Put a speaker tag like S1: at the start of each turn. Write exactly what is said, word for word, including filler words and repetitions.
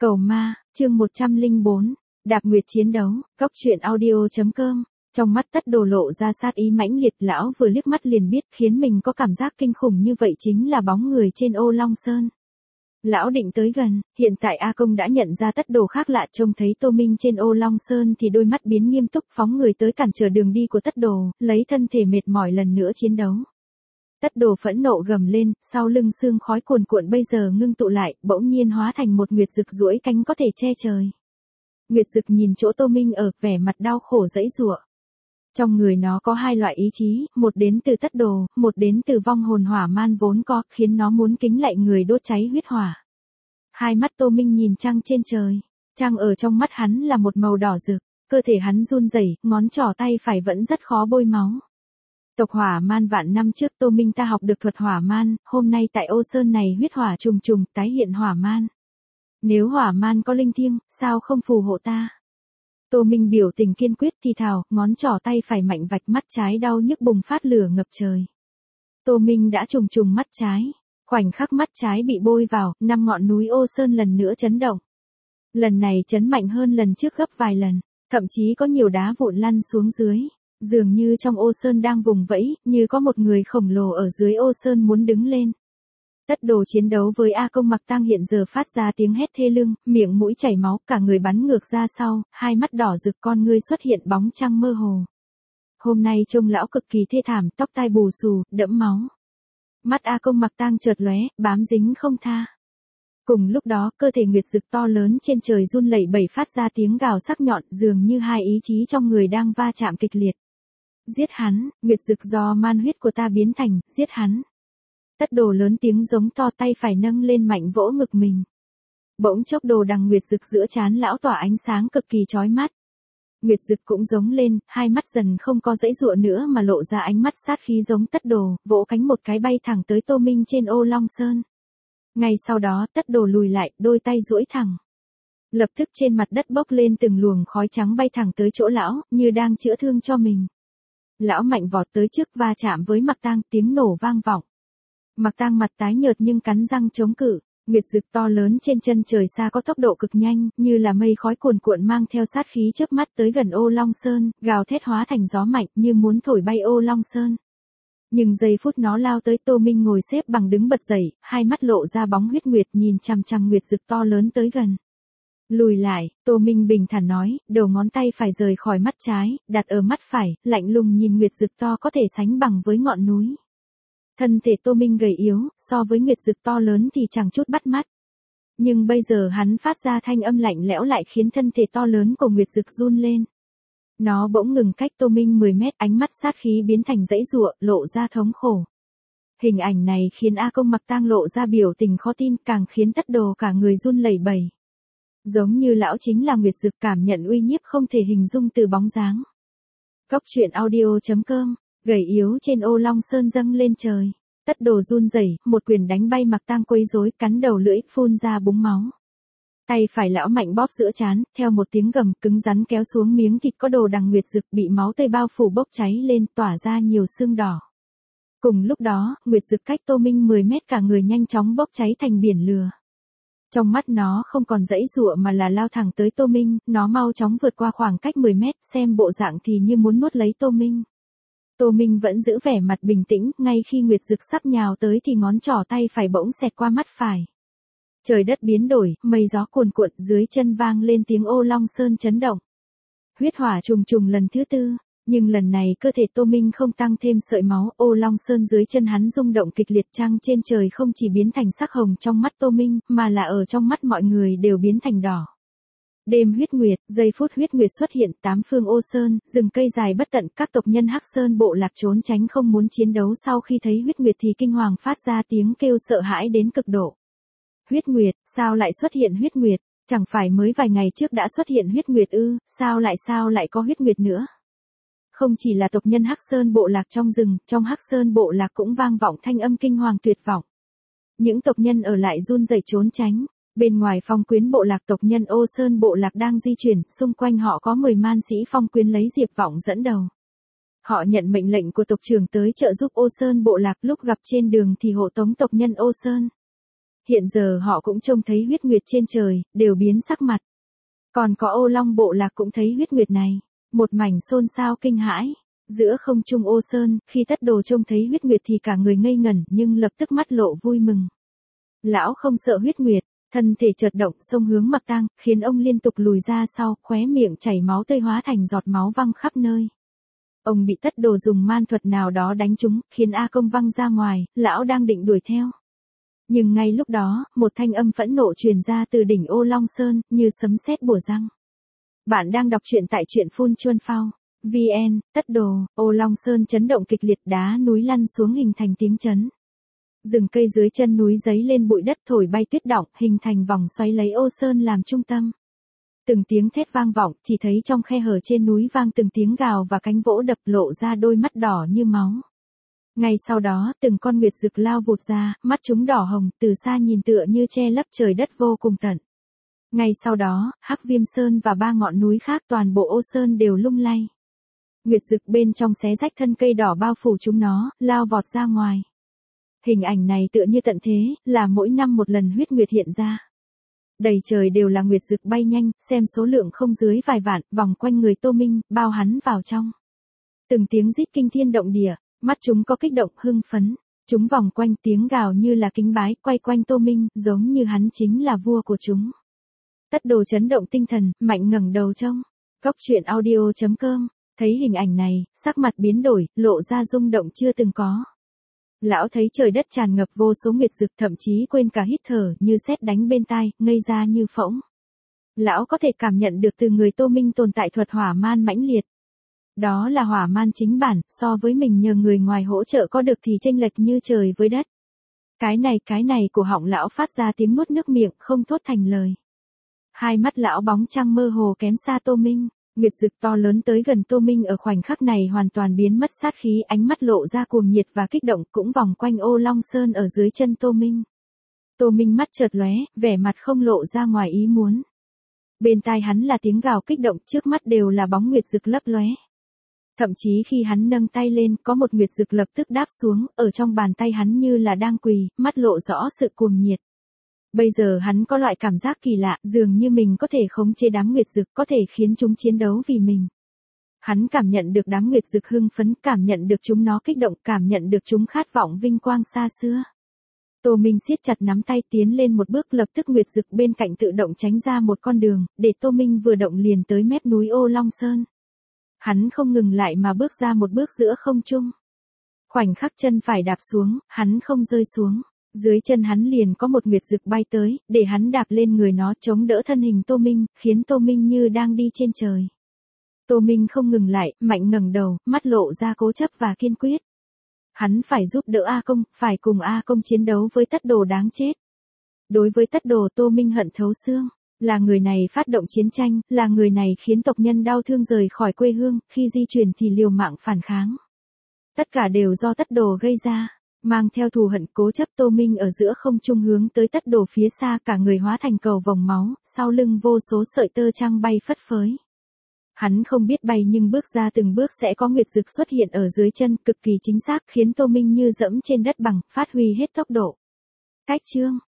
S1: Cầu ma, chương một trăm lẻ bốn, Đạp Nguyệt chiến đấu, Cốc truyện audio.com. Trong mắt Tất Đồ lộ ra sát ý mãnh liệt, lão vừa liếc mắt liền biết khiến mình có cảm giác kinh khủng như vậy chính là bóng người trên Ô Long Sơn. Lão định tới gần, hiện tại A Công đã nhận ra Tất Đồ khác lạ, trông thấy Tô Minh trên Ô Long Sơn thì đôi mắt biến nghiêm túc, phóng người tới cản trở đường đi của Tất Đồ, lấy thân thể mệt mỏi lần nữa chiến đấu. Tất Đồ phẫn nộ gầm lên, sau lưng sương khói cuồn cuộn bây giờ ngưng tụ lại, bỗng nhiên hóa thành một nguyệt dực duỗi cánh có thể che trời. Nguyệt dực nhìn chỗ Tô Minh ở, vẻ mặt đau khổ giãy giụa. Trong người nó có hai loại ý chí, một đến từ Tất Đồ, một đến từ vong hồn hỏa man vốn có, khiến nó muốn kính lạy người đốt cháy huyết hỏa. Hai mắt Tô Minh nhìn trăng trên trời, trăng ở trong mắt hắn là một màu đỏ rực, cơ thể hắn run rẩy, ngón trỏ tay phải vẫn rất khó bôi máu. Tộc hỏa man vạn năm trước Tô Minh ta học được thuật hỏa man, hôm nay tại Ô Sơn này huyết hỏa trùng trùng tái hiện hỏa man. Nếu hỏa man có linh thiêng, sao không phù hộ ta? Tô Minh biểu tình kiên quyết thì thào, ngón trỏ tay phải mạnh vạch mắt trái đau nhức bùng phát lửa ngập trời. Tô Minh đã trùng trùng mắt trái, khoảnh khắc mắt trái bị bôi vào, năm ngọn núi Ô Sơn lần nữa chấn động. Lần này chấn mạnh hơn lần trước gấp vài lần, thậm chí có nhiều đá vụn lăn xuống dưới. Dường như trong Ô Sơn đang vùng vẫy, như có một người khổng lồ ở dưới Ô Sơn muốn đứng lên. Tất Đồ chiến đấu với A Công Mặc Tang hiện giờ phát ra tiếng hét thê lương, miệng mũi chảy máu, cả người bắn ngược ra sau, hai mắt đỏ rực, con ngươi xuất hiện bóng trăng mơ hồ. Hôm nay trông lão cực kỳ thê thảm, tóc tai bù xù, đẫm máu. Mắt A Công Mặc Tang chợt lóe, bám dính không tha. Cùng lúc đó, cơ thể nguyệt dực to lớn trên trời run lẩy bẩy phát ra tiếng gào sắc nhọn, dường như hai ý chí trong người đang va chạm kịch liệt. Giết hắn, nguyệt dực do man huyết của ta biến thành, giết hắn. Tất Đồ lớn tiếng giống to, tay phải nâng lên mạnh vỗ ngực mình. Bỗng chốc đồ đằng nguyệt dực giữa trán lão tỏa ánh sáng cực kỳ chói mắt. Nguyệt dực cũng giống lên, hai mắt dần không có giãy giụa nữa mà lộ ra ánh mắt sát khí giống Tất Đồ, vỗ cánh một cái bay thẳng tới Tô Minh trên Ô Long Sơn. Ngay sau đó Tất Đồ lùi lại, đôi tay duỗi thẳng. Lập tức trên mặt đất bốc lên từng luồng khói trắng bay thẳng tới chỗ lão, như đang chữa thương cho mình. Lão mạnh vọt tới trước va chạm với Mặc Tang, tiếng nổ vang vọng. Mặc Tang mặt tái nhợt nhưng cắn răng chống cự, nguyệt dực to lớn trên chân trời xa có tốc độ cực nhanh, như là mây khói cuồn cuộn mang theo sát khí chớp mắt tới gần Ô Long Sơn, gào thét hóa thành gió mạnh như muốn thổi bay Ô Long Sơn. Nhưng giây phút nó lao tới, Tô Minh ngồi xếp bằng đứng bật dậy, hai mắt lộ ra bóng huyết nguyệt nhìn chằm chằm nguyệt dực to lớn tới gần. Lùi lại, Tô Minh bình thản nói, đầu ngón tay phải rời khỏi mắt trái, đặt ở mắt phải, lạnh lùng nhìn nguyệt dực to có thể sánh bằng với ngọn núi. Thân thể Tô Minh gầy yếu, so với nguyệt dực to lớn thì chẳng chút bắt mắt. Nhưng bây giờ hắn phát ra thanh âm lạnh lẽo lại khiến thân thể to lớn của nguyệt dực run lên. Nó bỗng ngừng cách Tô Minh mười mét, ánh mắt sát khí biến thành giãy giụa, lộ ra thống khổ. Hình ảnh này khiến A Công Mặc Tang lộ ra biểu tình khó tin, càng khiến Tất Đồ cả người run lẩy bẩy. Giống như lão chính là nguyệt dực, cảm nhận uy nhiếp không thể hình dung từ bóng dáng. Cốc truyện audio.com. Gầy yếu trên Ô Long Sơn dâng lên trời. Tất Đồ run rẩy, một quyền đánh bay Mặc Tang quấy rối, cắn đầu lưỡi, phun ra búng máu. Tay phải lão mạnh bóp giữa trán, theo một tiếng gầm cứng rắn kéo xuống miếng thịt có đồ đằng nguyệt dực bị máu tươi bao phủ bốc cháy lên, tỏa ra nhiều xương đỏ. Cùng lúc đó, nguyệt dực cách Tô Minh mười mét, cả người nhanh chóng bốc cháy thành biển lửa. Trong mắt nó không còn giãy giụa mà là lao thẳng tới Tô Minh, nó mau chóng vượt qua khoảng cách mười mét, xem bộ dạng thì như muốn nuốt lấy Tô Minh. Tô Minh vẫn giữ vẻ mặt bình tĩnh, ngay khi nguyệt dực sắp nhào tới thì ngón trỏ tay phải bỗng xẹt qua mắt phải. Trời đất biến đổi, mây gió cuồn cuộn, dưới chân vang lên tiếng Ô Long Sơn chấn động. Huyết hỏa trùng trùng lần thứ tư, nhưng lần này cơ thể Tô Minh không tăng thêm sợi máu, Ô Long Sơn dưới chân hắn rung động kịch liệt, trăng trên trời không chỉ biến thành sắc hồng trong mắt Tô Minh, mà là ở trong mắt mọi người đều biến thành đỏ. Đêm huyết nguyệt, giây phút huyết nguyệt xuất hiện, tám phương Ô Sơn, rừng cây dài bất tận, các tộc nhân Hắc Sơn bộ lạc trốn tránh không muốn chiến đấu, sau khi thấy huyết nguyệt thì kinh hoàng phát ra tiếng kêu sợ hãi đến cực độ. Huyết nguyệt, sao lại xuất hiện huyết nguyệt? Chẳng phải mới vài ngày trước đã xuất hiện huyết nguyệt ư, sao lại sao lại có huyết nguyệt nữa? Không chỉ là tộc nhân Hắc Sơn bộ lạc trong rừng, trong Hắc Sơn bộ lạc cũng vang vọng thanh âm kinh hoàng tuyệt vọng. Những tộc nhân ở lại run rẩy trốn tránh. Bên ngoài phong quyến bộ lạc tộc nhân Ô Sơn bộ lạc đang di chuyển, xung quanh họ có mười man sĩ phong quyến lấy Diệp Vọng dẫn đầu. Họ nhận mệnh lệnh của tộc trưởng tới trợ giúp Ô Sơn bộ lạc, lúc gặp trên đường thì hộ tống tộc nhân Ô Sơn. Hiện giờ họ cũng trông thấy huyết nguyệt trên trời, đều biến sắc mặt. Còn có Ô Long bộ lạc cũng thấy huyết nguyệt này, một mảnh xôn xao kinh hãi. Giữa không trung Ô Sơn, khi Tất Đồ trông thấy huyết nguyệt thì cả người ngây ngẩn, nhưng lập tức mắt lộ vui mừng. Lão không sợ huyết nguyệt, thân thể chợt động xông hướng Mập Tang, khiến ông liên tục lùi ra sau, khóe miệng chảy máu tươi hóa thành giọt máu văng khắp nơi. Ông bị Tất Đồ dùng man thuật nào đó đánh trúng, khiến A Công văng ra ngoài, lão đang định đuổi theo. Nhưng ngay lúc đó, một thanh âm phẫn nộ truyền ra từ đỉnh Ô Long Sơn, như sấm sét bổ răng. Bạn đang đọc truyện tại truyện Phun Chuân Phao. vê en, Tất Đồ, Ô Long Sơn chấn động kịch liệt, đá núi lăn xuống hình thành tiếng chấn. Rừng cây dưới chân núi giấy lên bụi đất thổi bay tuyết đọng, hình thành vòng xoáy lấy Ô Sơn làm trung tâm. Từng tiếng thét vang vọng, chỉ thấy trong khe hở trên núi vang từng tiếng gào và cánh vỗ đập lộ ra đôi mắt đỏ như máu. Ngay sau đó, từng con nguyệt dực lao vụt ra, mắt chúng đỏ hồng, từ xa nhìn tựa như che lấp trời đất vô cùng tận. Ngay sau đó, Hắc Viêm Sơn và ba ngọn núi khác toàn bộ Ô Sơn đều lung lay. Nguyệt dực bên trong xé rách thân cây đỏ bao phủ chúng nó, lao vọt ra ngoài. Hình ảnh này tựa như tận thế, là mỗi năm một lần huyết nguyệt hiện ra. Đầy trời đều là nguyệt dực bay nhanh, xem số lượng không dưới vài vạn, vòng quanh người Tô Minh, bao hắn vào trong. Từng tiếng rít kinh thiên động địa, mắt chúng có kích động, hưng phấn. Chúng vòng quanh tiếng gào như là kính bái, quay quanh Tô Minh, giống như hắn chính là vua của chúng. Tất Đồ chấn động tinh thần, mạnh ngẩng đầu trông. Cốc truyện audio chấm com, thấy hình ảnh này, sắc mặt biến đổi, lộ ra rung động chưa từng có. Lão thấy trời đất tràn ngập vô số nguyệt dực, thậm chí quên cả hít thở, như sét đánh bên tai, ngây ra như phỗng. Lão có thể cảm nhận được từ người Tô Minh tồn tại thuật hỏa man mãnh liệt. Đó là hỏa man chính bản, so với mình nhờ người ngoài hỗ trợ có được thì chênh lệch như trời với đất. Cái này cái này của họng lão phát ra tiếng nuốt nước miệng, không thốt thành lời. Hai mắt lão bóng trăng mơ hồ kém xa Tô Minh. Nguyệt dực to lớn tới gần Tô Minh ở khoảnh khắc này hoàn toàn biến mất sát khí, ánh mắt lộ ra cuồng nhiệt và kích động, cũng vòng quanh Ô Long Sơn ở dưới chân Tô Minh. Tô Minh mắt chợt lóe, vẻ mặt không lộ ra ngoài ý muốn. Bên tai hắn là tiếng gào kích động, trước mắt đều là bóng nguyệt dực lấp lóe. Thậm chí khi hắn nâng tay lên, có một nguyệt dực lập tức đáp xuống, ở trong bàn tay hắn như là đang quỳ, mắt lộ rõ sự cuồng nhiệt. Bây giờ hắn có loại cảm giác kỳ lạ, dường như mình có thể khống chế đám nguyệt dực, có thể khiến chúng chiến đấu vì mình. Hắn cảm nhận được đám nguyệt dực hưng phấn, cảm nhận được chúng nó kích động, cảm nhận được chúng khát vọng vinh quang xa xưa. Tô Minh siết chặt nắm tay tiến lên một bước, lập tức nguyệt dực bên cạnh tự động tránh ra một con đường, để Tô Minh vừa động liền tới mép núi Ô Long Sơn. Hắn không ngừng lại mà bước ra một bước giữa không trung. Khoảnh khắc chân phải đạp xuống, hắn không rơi xuống. Dưới chân hắn liền có một nguyệt dực bay tới, để hắn đạp lên người nó chống đỡ thân hình Tô Minh, khiến Tô Minh như đang đi trên trời. Tô Minh không ngừng lại, mạnh ngẩng đầu, mắt lộ ra cố chấp và kiên quyết. Hắn phải giúp đỡ A Công, phải cùng A Công chiến đấu với Tất Đồ đáng chết. Đối với Tất Đồ, Tô Minh hận thấu xương. Là người này phát động chiến tranh, là người này khiến tộc nhân đau thương rời khỏi quê hương, khi di chuyển thì liều mạng phản kháng. Tất cả đều do Tất Đồ gây ra. Mang theo thù hận cố chấp, Tô Minh ở giữa không trung hướng tới Tất Đồ phía xa, cả người hóa thành cầu vòng máu, sau lưng vô số sợi tơ trăng bay phất phới. Hắn không biết bay nhưng bước ra từng bước sẽ có nguyệt dực xuất hiện ở dưới chân, cực kỳ chính xác, khiến Tô Minh như dẫm trên đất bằng, phát huy hết tốc độ. Cách chương